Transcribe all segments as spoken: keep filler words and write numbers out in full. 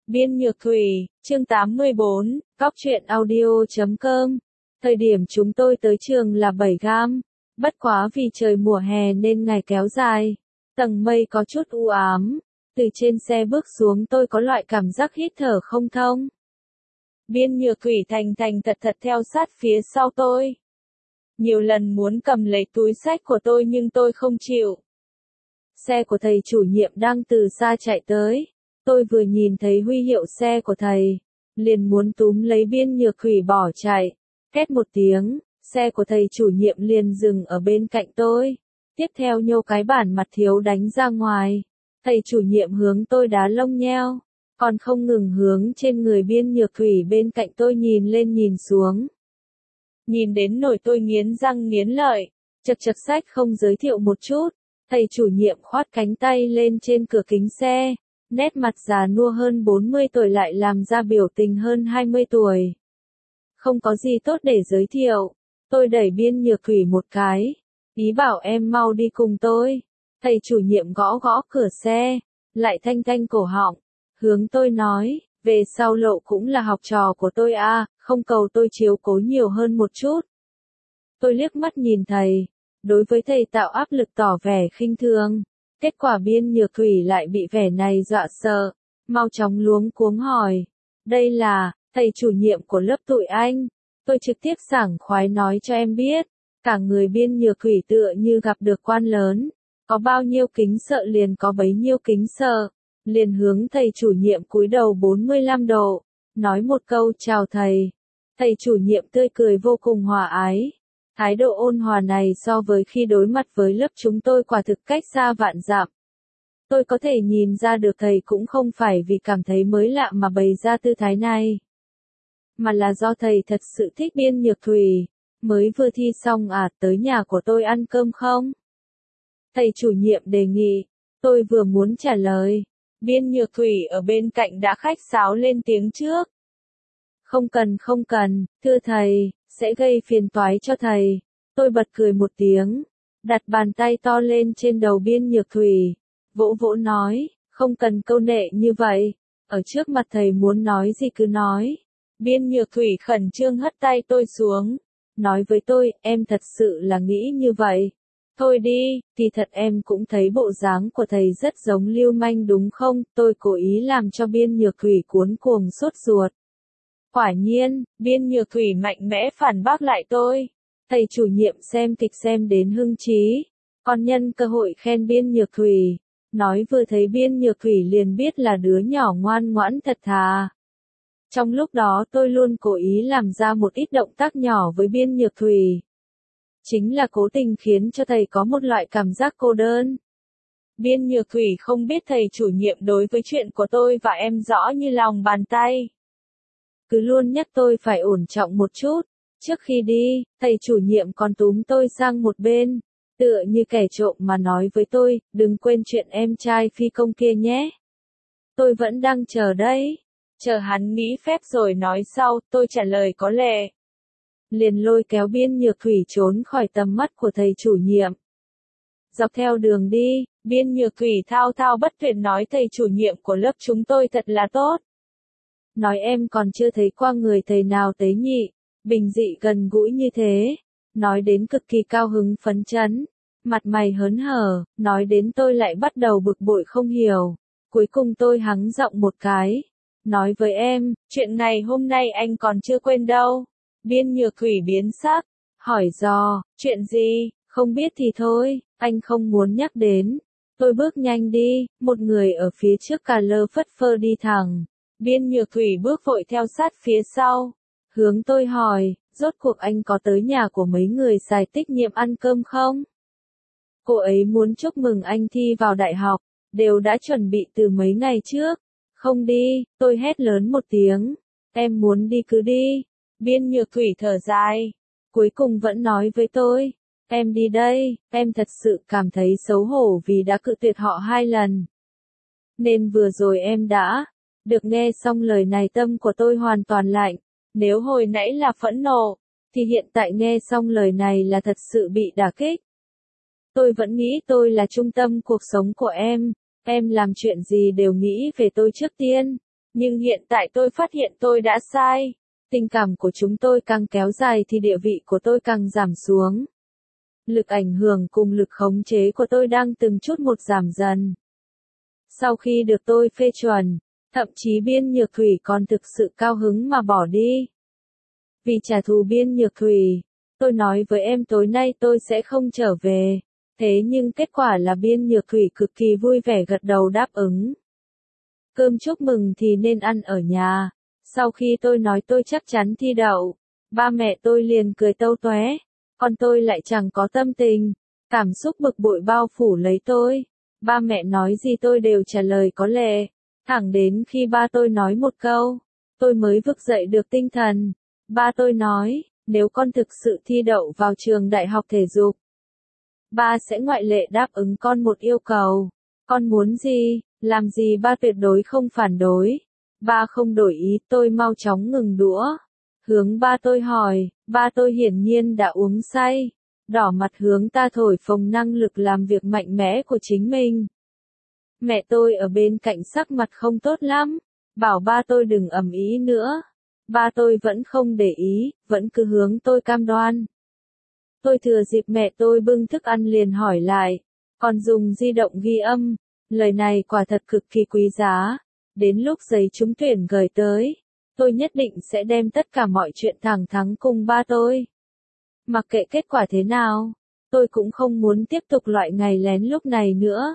Biên Nhược Thủy, chương tám mươi bốn, góc truyện audio chấm com. Thời điểm chúng tôi tới trường là bảy gam. Bất quá vì trời mùa hè nên ngày kéo dài. Tầng mây có chút u ám. Từ trên xe bước xuống tôi có loại cảm giác hít thở không thông. Biên Nhược Thủy thành thành thật thật theo sát phía sau tôi. Nhiều lần muốn cầm lấy túi xách của tôi nhưng tôi không chịu. Xe của thầy chủ nhiệm đang từ xa chạy tới. Tôi vừa nhìn thấy huy hiệu xe của thầy, liền muốn túm lấy Biên Nhược Thủy bỏ chạy. Két một tiếng, xe của thầy chủ nhiệm liền dừng ở bên cạnh tôi. Tiếp theo nhô cái bản mặt thiếu đánh ra ngoài. Thầy chủ nhiệm hướng tôi đá lông nheo, còn không ngừng hướng trên người Biên Nhược Thủy bên cạnh tôi nhìn lên nhìn xuống. Nhìn đến nỗi tôi nghiến răng nghiến lợi, chật chật sách không giới thiệu một chút. Thầy chủ nhiệm khoát cánh tay lên trên cửa kính xe. Nét mặt già nua hơn bốn mươi tuổi lại làm ra biểu tình hơn hai mươi tuổi. Không có gì tốt để giới thiệu. Tôi đẩy Biên Nhược Thủy một cái. Ý bảo em mau đi cùng tôi. Thầy chủ nhiệm gõ gõ cửa xe. Lại thanh thanh cổ họng. Hướng tôi nói, về sau Lộ cũng là học trò của tôi à, không cầu tôi chiếu cố nhiều hơn một chút. Tôi liếc mắt nhìn thầy. Đối với thầy tạo áp lực tỏ vẻ khinh thường. Kết quả Biên Nhược Thủy lại bị vẻ này dọa sợ, mau chóng luống cuống hỏi. Đây là, thầy chủ nhiệm của lớp tụi anh. Tôi trực tiếp sảng khoái nói cho em biết. Cả người Biên Nhược Thủy tựa như gặp được quan lớn. Có bao nhiêu kính sợ liền có bấy nhiêu kính sợ. Liền hướng thầy chủ nhiệm cúi đầu bốn mươi lăm độ. Nói một câu chào thầy. Thầy chủ nhiệm tươi cười vô cùng hòa ái. Thái độ ôn hòa này so với khi đối mặt với lớp chúng tôi quả thực cách xa vạn dặm. Tôi có thể nhìn ra được thầy cũng không phải vì cảm thấy mới lạ mà bày ra tư thái này. Mà là do thầy thật sự thích Biên Nhược Thủy. Mới vừa thi xong à, tới nhà của tôi ăn cơm không? Thầy chủ nhiệm đề nghị. Tôi vừa muốn trả lời. Biên Nhược Thủy ở bên cạnh đã khách sáo lên tiếng trước. Không cần không cần, thưa thầy, sẽ gây phiền toái cho thầy. Tôi bật cười một tiếng, đặt bàn tay to lên trên đầu Biên Nhược Thủy, vỗ vỗ nói, không cần câu nệ như vậy, ở trước mặt thầy muốn nói gì cứ nói. Biên Nhược Thủy khẩn trương hất tay tôi xuống, nói với tôi, em thật sự là nghĩ như vậy. Thôi đi, thì thật em cũng thấy bộ dáng của thầy rất giống lưu manh đúng không, tôi cố ý làm cho Biên Nhược Thủy cuống cuồng sốt ruột. Quả nhiên, Biên Nhược Thủy mạnh mẽ phản bác lại tôi. Thầy chủ nhiệm xem kịch xem đến hưng trí. Còn nhân cơ hội khen Biên Nhược Thủy. Nói vừa thấy Biên Nhược Thủy liền biết là đứa nhỏ ngoan ngoãn thật thà. Trong lúc đó tôi luôn cố ý làm ra một ít động tác nhỏ với Biên Nhược Thủy. Chính là cố tình khiến cho thầy có một loại cảm giác cô đơn. Biên Nhược Thủy không biết thầy chủ nhiệm đối với chuyện của tôi và em rõ như lòng bàn tay. Cứ luôn nhắc tôi phải ổn trọng một chút. Trước khi đi, thầy chủ nhiệm còn túm tôi sang một bên, tựa như kẻ trộm mà nói với tôi, đừng quên chuyện em trai phi công kia nhé. Tôi vẫn đang chờ đấy. Chờ hắn nghĩ phép rồi nói sau, tôi trả lời có lệ. Liền lôi kéo Biên Nhược Thủy trốn khỏi tầm mắt của thầy chủ nhiệm. Dọc theo đường đi, Biên Nhược Thủy thao thao bất tuyệt nói thầy chủ nhiệm của lớp chúng tôi thật là tốt. Nói em còn chưa thấy qua người thầy nào tế nhị, bình dị gần gũi như thế. Nói đến cực kỳ cao hứng phấn chấn, mặt mày hớn hở, nói đến tôi lại bắt đầu bực bội không hiểu. Cuối cùng tôi hắng giọng một cái, nói với em, chuyện này hôm nay anh còn chưa quên đâu. Biên Nhược Thủy biến sắc, hỏi dò, chuyện gì, không biết thì thôi, anh không muốn nhắc đến. Tôi bước nhanh đi, một người ở phía trước cà lơ phất phơ đi thẳng. Biên Nhược Thủy bước vội theo sát phía sau. Hướng tôi hỏi, rốt cuộc anh có tới nhà của mấy người giải tích nhiệm ăn cơm không? Cô ấy muốn chúc mừng anh thi vào đại học, đều đã chuẩn bị từ mấy ngày trước. Không đi, tôi hét lớn một tiếng. Em muốn đi cứ đi. Biên Nhược Thủy thở dài. Cuối cùng vẫn nói với tôi. Em đi đây, em thật sự cảm thấy xấu hổ vì đã cự tuyệt họ hai lần. Nên vừa rồi em đã... Được nghe xong lời này tâm của tôi hoàn toàn lạnh. Nếu hồi nãy là phẫn nộ, thì hiện tại nghe xong lời này là thật sự bị đả kích. Tôi vẫn nghĩ tôi là trung tâm cuộc sống của em. Em làm chuyện gì đều nghĩ về tôi trước tiên. Nhưng hiện tại tôi phát hiện tôi đã sai. Tình cảm của chúng tôi càng kéo dài thì địa vị của tôi càng giảm xuống. Lực ảnh hưởng cùng lực khống chế của tôi đang từng chút một giảm dần. Sau khi được tôi phê chuẩn, thậm chí Biên Nhược Thủy còn thực sự cao hứng mà bỏ đi. Vì trả thù Biên Nhược Thủy, tôi nói với em tối nay tôi sẽ không trở về. Thế nhưng kết quả là Biên Nhược Thủy cực kỳ vui vẻ gật đầu đáp ứng. Cơm chúc mừng thì nên ăn ở nhà. Sau khi tôi nói tôi chắc chắn thi đậu, ba mẹ tôi liền cười tâu tóe, còn tôi lại chẳng có tâm tình. Cảm xúc bực bội bao phủ lấy tôi. Ba mẹ nói gì tôi đều trả lời có lệ. Thẳng đến khi ba tôi nói một câu, tôi mới vực dậy được tinh thần. Ba tôi nói, nếu con thực sự thi đậu vào trường đại học thể dục, ba sẽ ngoại lệ đáp ứng con một yêu cầu. Con muốn gì, làm gì ba tuyệt đối không phản đối. Ba không đổi ý, tôi mau chóng ngừng đũa. Hướng ba tôi hỏi, ba tôi hiển nhiên đã uống say. Đỏ mặt hướng ta thổi phồng năng lực làm việc mạnh mẽ của chính mình. Mẹ tôi ở bên cạnh sắc mặt không tốt lắm, bảo ba tôi đừng ầm ĩ nữa. Ba tôi vẫn không để ý, vẫn cứ hướng tôi cam đoan. Tôi thừa dịp mẹ tôi bưng thức ăn liền hỏi lại, còn dùng di động ghi âm, lời này quả thật cực kỳ quý giá. Đến lúc giấy trúng tuyển gửi tới, tôi nhất định sẽ đem tất cả mọi chuyện thẳng thắn cùng ba tôi. Mặc kệ kết quả thế nào, tôi cũng không muốn tiếp tục loại ngày lén lúc này nữa.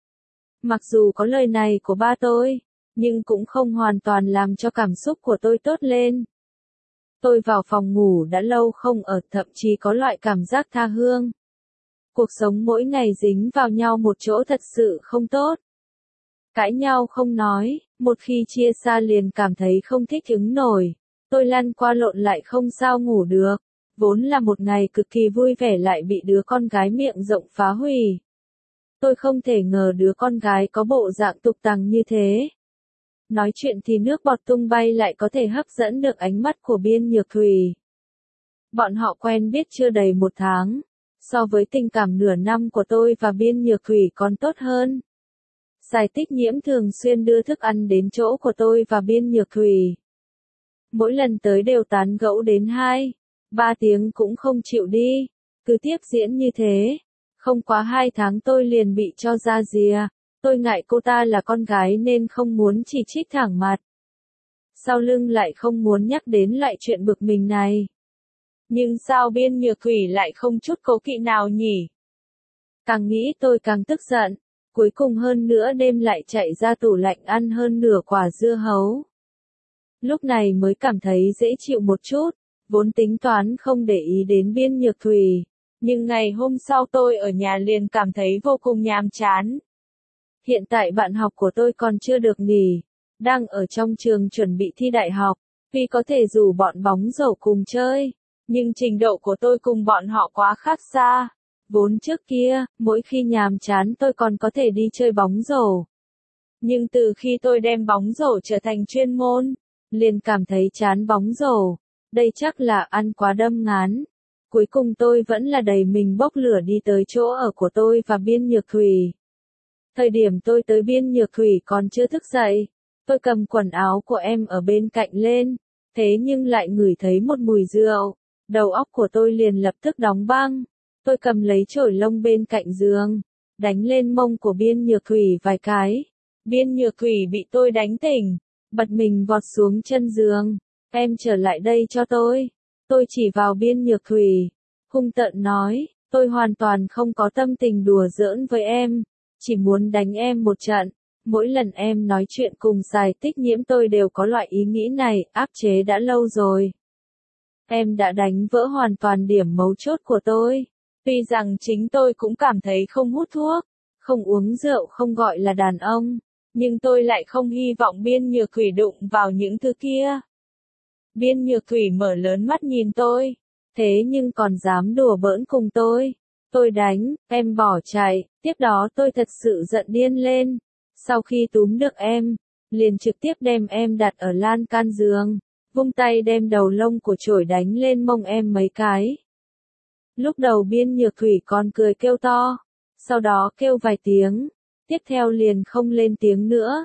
Mặc dù có lời này của ba tôi, nhưng cũng không hoàn toàn làm cho cảm xúc của tôi tốt lên. Tôi vào phòng ngủ đã lâu không ở, thậm chí có loại cảm giác tha hương. Cuộc sống mỗi ngày dính vào nhau một chỗ thật sự không tốt. Cãi nhau không nói, một khi chia xa liền cảm thấy không thích ứng nổi. Tôi lăn qua lộn lại không sao ngủ được. Vốn là một ngày cực kỳ vui vẻ lại bị đứa con gái miệng rộng phá hủy. Tôi không thể ngờ đứa con gái có bộ dạng tục tằng như thế. Nói chuyện thì nước bọt tung bay lại có thể hấp dẫn được ánh mắt của Biên Nhược Thủy. Bọn họ quen biết chưa đầy một tháng. So với tình cảm nửa năm của tôi và Biên Nhược Thủy còn tốt hơn. Giải Tích Nhiễm thường xuyên đưa thức ăn đến chỗ của tôi và Biên Nhược Thủy. Mỗi lần tới đều tán gẫu đến hai, ba tiếng cũng không chịu đi. Cứ tiếp diễn như thế. Không quá hai tháng tôi liền bị cho ra rìa. Tôi ngại cô ta là con gái nên không muốn chỉ trích thẳng mặt. Sau lưng lại không muốn nhắc đến lại chuyện bực mình này. Nhưng sao Biên Nhược Thủy lại không chút cố kỵ nào nhỉ? Càng nghĩ tôi càng tức giận. Cuối cùng hơn nữa đêm lại chạy ra tủ lạnh ăn hơn nửa quả dưa hấu. Lúc này mới cảm thấy dễ chịu một chút. Vốn tính toán không để ý đến Biên Nhược Thủy. Nhưng ngày hôm sau tôi ở nhà liền cảm thấy vô cùng nhàm chán. Hiện tại bạn học của tôi còn chưa được nghỉ. Đang ở trong trường chuẩn bị thi đại học. Vì có thể rủ bọn bóng rổ cùng chơi. Nhưng trình độ của tôi cùng bọn họ quá khác xa. Vốn trước kia, mỗi khi nhàm chán tôi còn có thể đi chơi bóng rổ. Nhưng từ khi tôi đem bóng rổ trở thành chuyên môn, liền cảm thấy chán bóng rổ. Đây chắc là ăn quá đâm ngán. Cuối cùng tôi vẫn là đầy mình bốc lửa đi tới chỗ ở của tôi và Biên Nhược Thủy. Thời điểm tôi tới Biên Nhược Thủy còn chưa thức dậy. Tôi cầm quần áo của em ở bên cạnh lên. Thế nhưng lại ngửi thấy một mùi rượu. Đầu óc của tôi liền lập tức đóng băng. Tôi cầm lấy chổi lông bên cạnh giường. Đánh lên mông của Biên Nhược Thủy vài cái. Biên Nhược Thủy bị tôi đánh tỉnh. Bật mình vọt xuống chân giường. Em trở lại đây cho tôi. Tôi chỉ vào Biên Nhược Thủy. Hung tợn nói. Tôi hoàn toàn không có tâm tình đùa giỡn với em. Chỉ muốn đánh em một trận. Mỗi lần em nói chuyện cùng Giải Tích Nhiễm tôi đều có loại ý nghĩ này, áp chế đã lâu rồi. Em đã đánh vỡ hoàn toàn điểm mấu chốt của tôi. Tuy rằng chính tôi cũng cảm thấy không hút thuốc, không uống rượu không gọi là đàn ông. Nhưng tôi lại không hy vọng Biên Nhược Thủy đụng vào những thứ kia. Biên Nhược Thủy mở lớn mắt nhìn tôi. Thế nhưng còn dám đùa bỡn cùng tôi. Tôi đánh, em bỏ chạy. Tiếp đó tôi thật sự giận điên lên. Sau khi túm được em, liền trực tiếp đem em đặt ở lan can giường. Vung tay đem đầu lông của chổi đánh lên mông em mấy cái. Lúc đầu Biên Nhược Thủy còn cười kêu to. Sau đó kêu vài tiếng. Tiếp theo liền không lên tiếng nữa.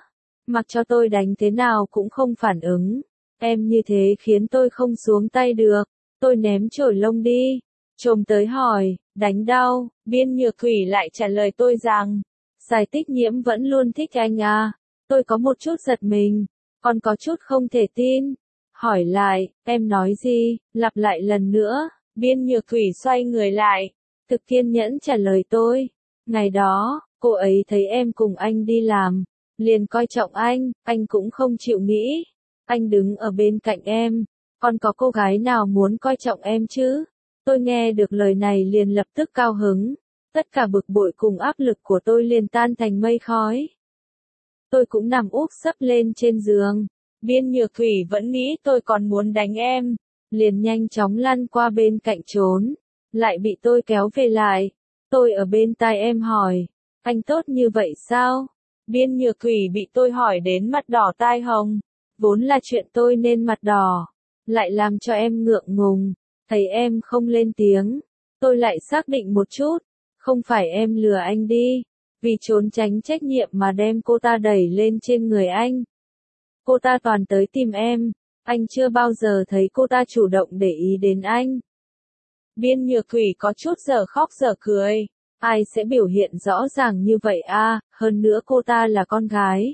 mặc cho tôi đánh thế nào cũng không phản ứng. Em như thế khiến tôi không xuống tay được. Tôi ném chổi lông đi. Trồm tới hỏi, đánh đau, Biên Nhược Thủy lại trả lời tôi rằng, Sài Tích Nhiễm vẫn luôn thích anh à. Tôi có một chút giật mình, còn có chút không thể tin. Hỏi lại, em nói gì, lặp lại lần nữa. Biên Nhược Thủy xoay người lại, thực kiên nhẫn trả lời tôi. Ngày đó, cô ấy thấy em cùng anh đi làm, liền coi trọng anh, anh cũng không chịu nghĩ. Anh đứng ở bên cạnh em, còn có cô gái nào muốn coi trọng em chứ? Tôi nghe được lời này liền lập tức cao hứng. Tất cả bực bội cùng áp lực của tôi liền tan thành mây khói. Tôi cũng nằm úp sấp lên trên giường. Biên Nhược Thủy vẫn nghĩ tôi còn muốn đánh em. Liền nhanh chóng lăn qua bên cạnh trốn. Lại bị tôi kéo về lại. Tôi ở bên tai em hỏi. Anh tốt như vậy sao? Biên Nhược Thủy bị tôi hỏi đến mặt đỏ tai hồng. Vốn là chuyện tôi nên mặt đỏ. Lại làm cho em ngượng ngùng. Thấy em không lên tiếng. Tôi lại xác định một chút. Không phải em lừa anh đi. Vì trốn tránh trách nhiệm mà đem cô ta đẩy lên trên người anh. Cô ta toàn tới tìm em. Anh chưa bao giờ thấy cô ta chủ động để ý đến anh. Biên Nhược Thủy có chút giờ khóc giờ cười. Ai sẽ biểu hiện rõ ràng như vậy à, hơn nữa cô ta là con gái.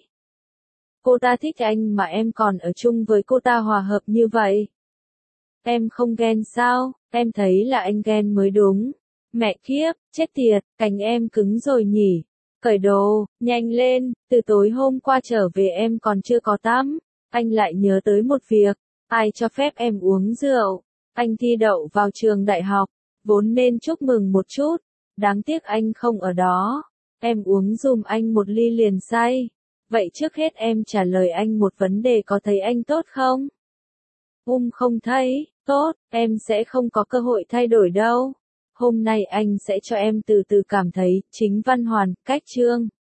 Cô ta thích anh mà em còn ở chung với cô ta hòa hợp như vậy. Em không ghen sao, em thấy là anh ghen mới đúng. Mẹ kiếp, chết tiệt, cánh em cứng rồi nhỉ. Cởi đồ, nhanh lên, từ tối hôm qua trở về em còn chưa có tắm. Anh lại nhớ tới một việc, ai cho phép em uống rượu. Anh thi đậu vào trường đại học, vốn nên chúc mừng một chút. Đáng tiếc anh không ở đó. Em uống dùm anh một ly liền say. Vậy trước hết em trả lời anh một vấn đề, có thấy anh tốt không? Um không thấy, tốt, em sẽ không có cơ hội thay đổi đâu. Hôm nay anh sẽ cho em từ từ cảm thấy, chính văn hoàn, cách chương.